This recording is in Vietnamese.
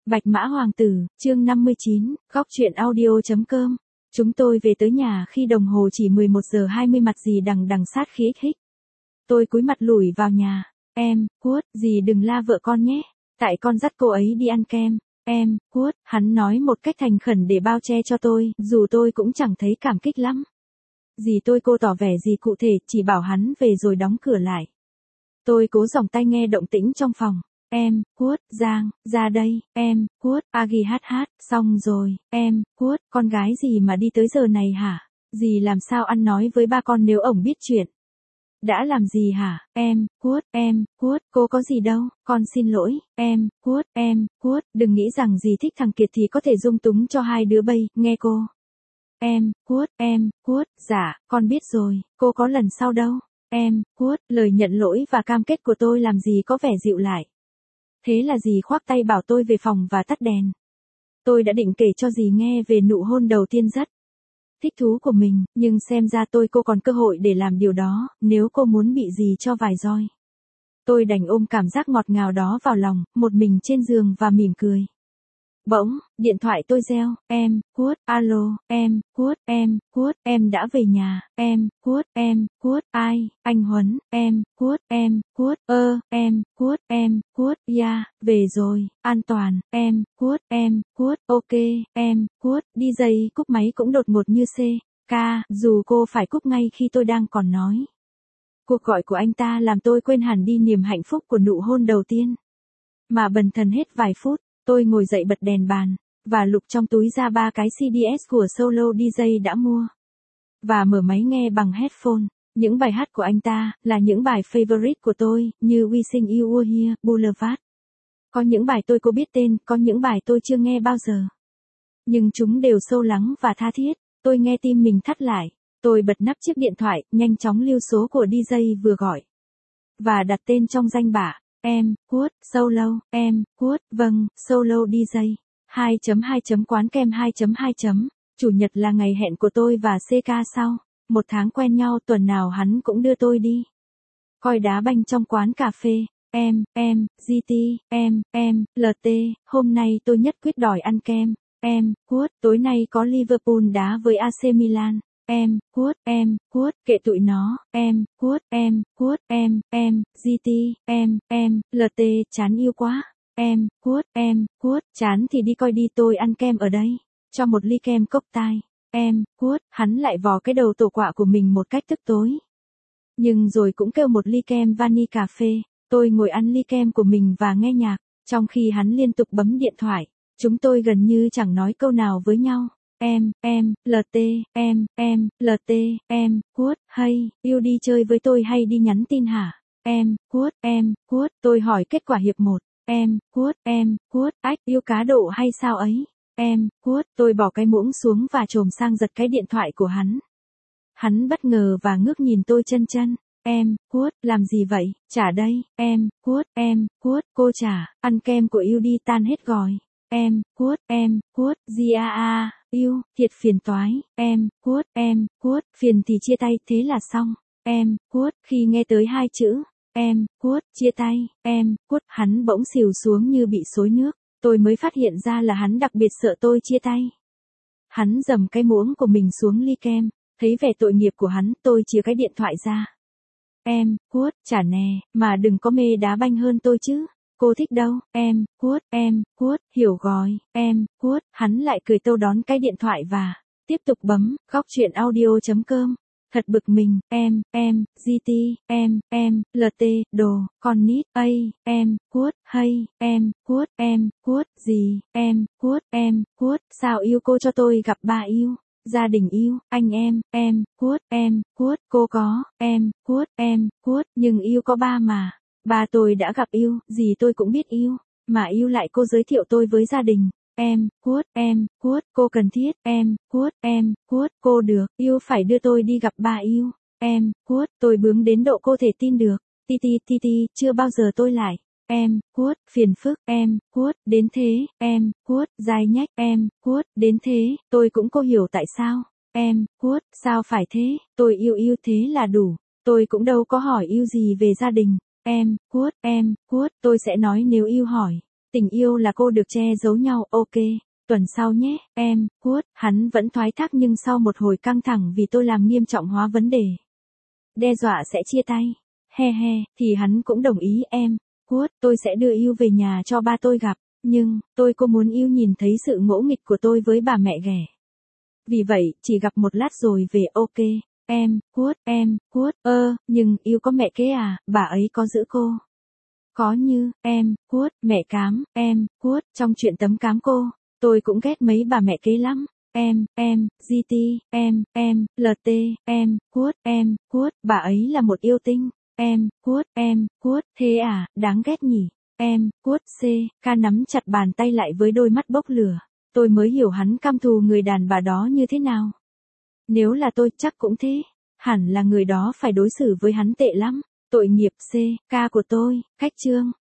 Bạch Mã Hoàng tử, chương 59, góc truyện audio.com. Chúng tôi về tới nhà khi đồng hồ chỉ 11 giờ 20 mặt dì đằng đằng sát khí hích. Tôi cúi mặt lủi vào nhà. Em, Quốc, dì đừng la vợ con nhé. Tại con dắt cô ấy đi ăn kem. Em, Quốc, hắn nói một cách thành khẩn để bao che cho tôi, dù tôi cũng chẳng thấy cảm kích lắm. Dì tôi cô tỏ vẻ gì cụ thể, chỉ bảo hắn về rồi đóng cửa lại. Tôi cố giòng tay nghe động tĩnh trong phòng. Em, Quốc, Giang, ra đây, em, Quốc, Agi hát, xong rồi, em, Quốc, con gái gì mà đi tới giờ này hả? Dì làm sao ăn nói với ba con nếu ổng biết chuyện? Đã làm gì hả? Em, Quốc, cô có gì đâu, con xin lỗi, em, Quốc, đừng nghĩ rằng dì thích thằng Kiệt thì có thể dung túng cho hai đứa bay, nghe cô. Em, Quốc, dạ, con biết rồi, cô có lần sau đâu. Em, Quốc, lời nhận lỗi và cam kết của tôi làm gì có vẻ dịu lại. Thế là dì khoác tay bảo tôi về phòng và tắt đèn. Tôi đã định kể cho dì nghe về nụ hôn đầu tiên rất thích thú của mình, nhưng xem ra cô còn cơ hội để làm điều đó, nếu cô muốn bị dì cho vài roi. Tôi đành ôm cảm giác ngọt ngào đó vào lòng, một mình trên giường và mỉm cười. Bỗng, điện thoại tôi reo, em, Quốc, alo, em, Quốc, em đã về nhà, em, Quốc, ai, anh Huấn, em, Quốc, em, Quốc, yeah, về rồi, an toàn, em, Quốc, ok, em, Quốc, DJ cúp máy cũng đột ngột như CK, dù cô phải cúp ngay khi tôi đang còn nói. Cuộc gọi của anh ta làm tôi quên hẳn đi niềm hạnh phúc của nụ hôn đầu tiên. Mà bần thần hết vài phút. Tôi ngồi dậy bật đèn bàn, và lục trong túi ra 3 cái CDs của solo DJ đã mua. Và mở máy nghe bằng headphone. Những bài hát của anh ta, là những bài favorite của tôi, như Wishing You Were Here, Boulevard. Có những bài tôi có biết tên, có những bài tôi chưa nghe bao giờ. Nhưng chúng đều sâu lắng và tha thiết, tôi nghe tim mình thắt lại. Tôi bật nắp chiếc điện thoại, nhanh chóng lưu số của DJ vừa gọi. Và đặt tên trong danh bạ. Em, Quốc, solo, em, Quốc, vâng, solo DJ. 2.2. Quán kem 2.2. Chủ nhật là ngày hẹn của tôi và CK sau. 1 tháng quen nhau, tuần nào hắn cũng đưa tôi đi coi đá banh trong quán cà phê. Em, GT, em, LT, hôm nay tôi nhất quyết đòi ăn kem. Em, Quốc, tối nay có Liverpool đá với AC Milan. Em, Quốc, kệ tụi nó, em, Quốc, GT, em, LT, chán yêu quá. Em, Quốc, chán thì đi coi đi, tôi ăn kem ở đây. Cho một ly kem cốc tai. Em, Quốc, hắn lại vò cái đầu tổ quạ của mình một cách tức tối. Nhưng rồi cũng kêu một ly kem vani cà phê. Tôi ngồi ăn ly kem của mình và nghe nhạc, trong khi hắn liên tục bấm điện thoại. Chúng tôi gần như chẳng nói câu nào với nhau. Em, LT, Quốc, hay, yêu đi chơi với tôi hay đi nhắn tin hả? Em, Quốc, tôi hỏi kết quả hiệp 1. Em, Quốc, ách, yêu cá độ hay sao ấy? Em, Quốc, tôi bỏ cái muỗng xuống và chồm sang giật cái điện thoại của hắn. Hắn bất ngờ và ngước nhìn tôi chân. Em, Quốc, làm gì vậy? Trả đây, em, Quốc, cô trả, ăn kem của yêu đi tan hết gòi. Em, Quốc, GAA, yêu, thiệt phiền toái, em, Quốc, phiền thì chia tay, thế là xong. Em, Quốc, khi nghe tới 2 chữ, em, Quốc, chia tay, em, Quốc, hắn bỗng xỉu xuống như bị xối nước. Tôi mới phát hiện ra là hắn đặc biệt sợ tôi chia tay. Hắn dầm cái muỗng của mình xuống ly kem, thấy vẻ tội nghiệp của hắn, tôi chìa cái điện thoại ra. Em, Quốc, trả nè, mà đừng có mê đá banh hơn tôi chứ. Cô thích đâu, em, Quốc, hiểu rồi, em, Quốc, hắn lại cười tâu đón cái điện thoại và tiếp tục bấm, góc truyện audio.com. Thật bực mình, em, GT, em, LT, đồ, con nít, em, Quốc, hay, em, Quốc, gì, em, Quốc, sao yêu cô cho tôi gặp ba yêu, gia đình yêu, anh em, Quốc, cô có, em, Quốc, nhưng yêu có ba mà. Ba tôi đã gặp yêu, gì tôi cũng biết yêu, mà yêu lại cô giới thiệu tôi với gia đình. Em, Quốc, cô cần thiết, em, Quốc, cô được, yêu phải đưa tôi đi gặp ba yêu. Em, Quốc, tôi bướng đến độ cô thể tin được. Ti, chưa bao giờ tôi lại. Em, Quốc, phiền phức, em, Quốc, đến thế, em, Quốc, dai nhách, em, Quốc, đến thế, tôi cũng cô hiểu tại sao. Em, Quốc, sao phải thế, tôi yêu thế là đủ. Tôi cũng đâu có hỏi yêu gì về gia đình. Em, Quốc, tôi sẽ nói nếu yêu hỏi. Tình yêu là cô được che giấu nhau, ok. Tuần sau nhé, em, Quất, hắn vẫn thoái thác nhưng sau một hồi căng thẳng vì tôi làm nghiêm trọng hóa vấn đề. Đe dọa sẽ chia tay. He he, thì hắn cũng đồng ý em, Quất, tôi sẽ đưa yêu về nhà cho ba tôi gặp, nhưng, cô muốn yêu nhìn thấy sự ngỗ nghịch của tôi với bà mẹ ghẻ. Vì vậy, chỉ gặp một lát rồi về ok, em, Quất, nhưng yêu có mẹ kế à, bà ấy có giữ cô. Có như, em, Quất, mẹ cám, em, Quất, trong chuyện tấm cám cô, tôi cũng ghét mấy bà mẹ kế lắm. GT, LT, Quất, bà ấy là một yêu tinh. Quất, thế à, đáng ghét nhỉ. Quất, Ca nắm chặt bàn tay lại với đôi mắt bốc lửa. Tôi mới hiểu hắn căm thù người đàn bà đó như thế nào. Nếu là tôi chắc cũng thế. Hẳn là người đó phải đối xử với hắn tệ lắm. Tội nghiệp Ca của tôi, khách trương.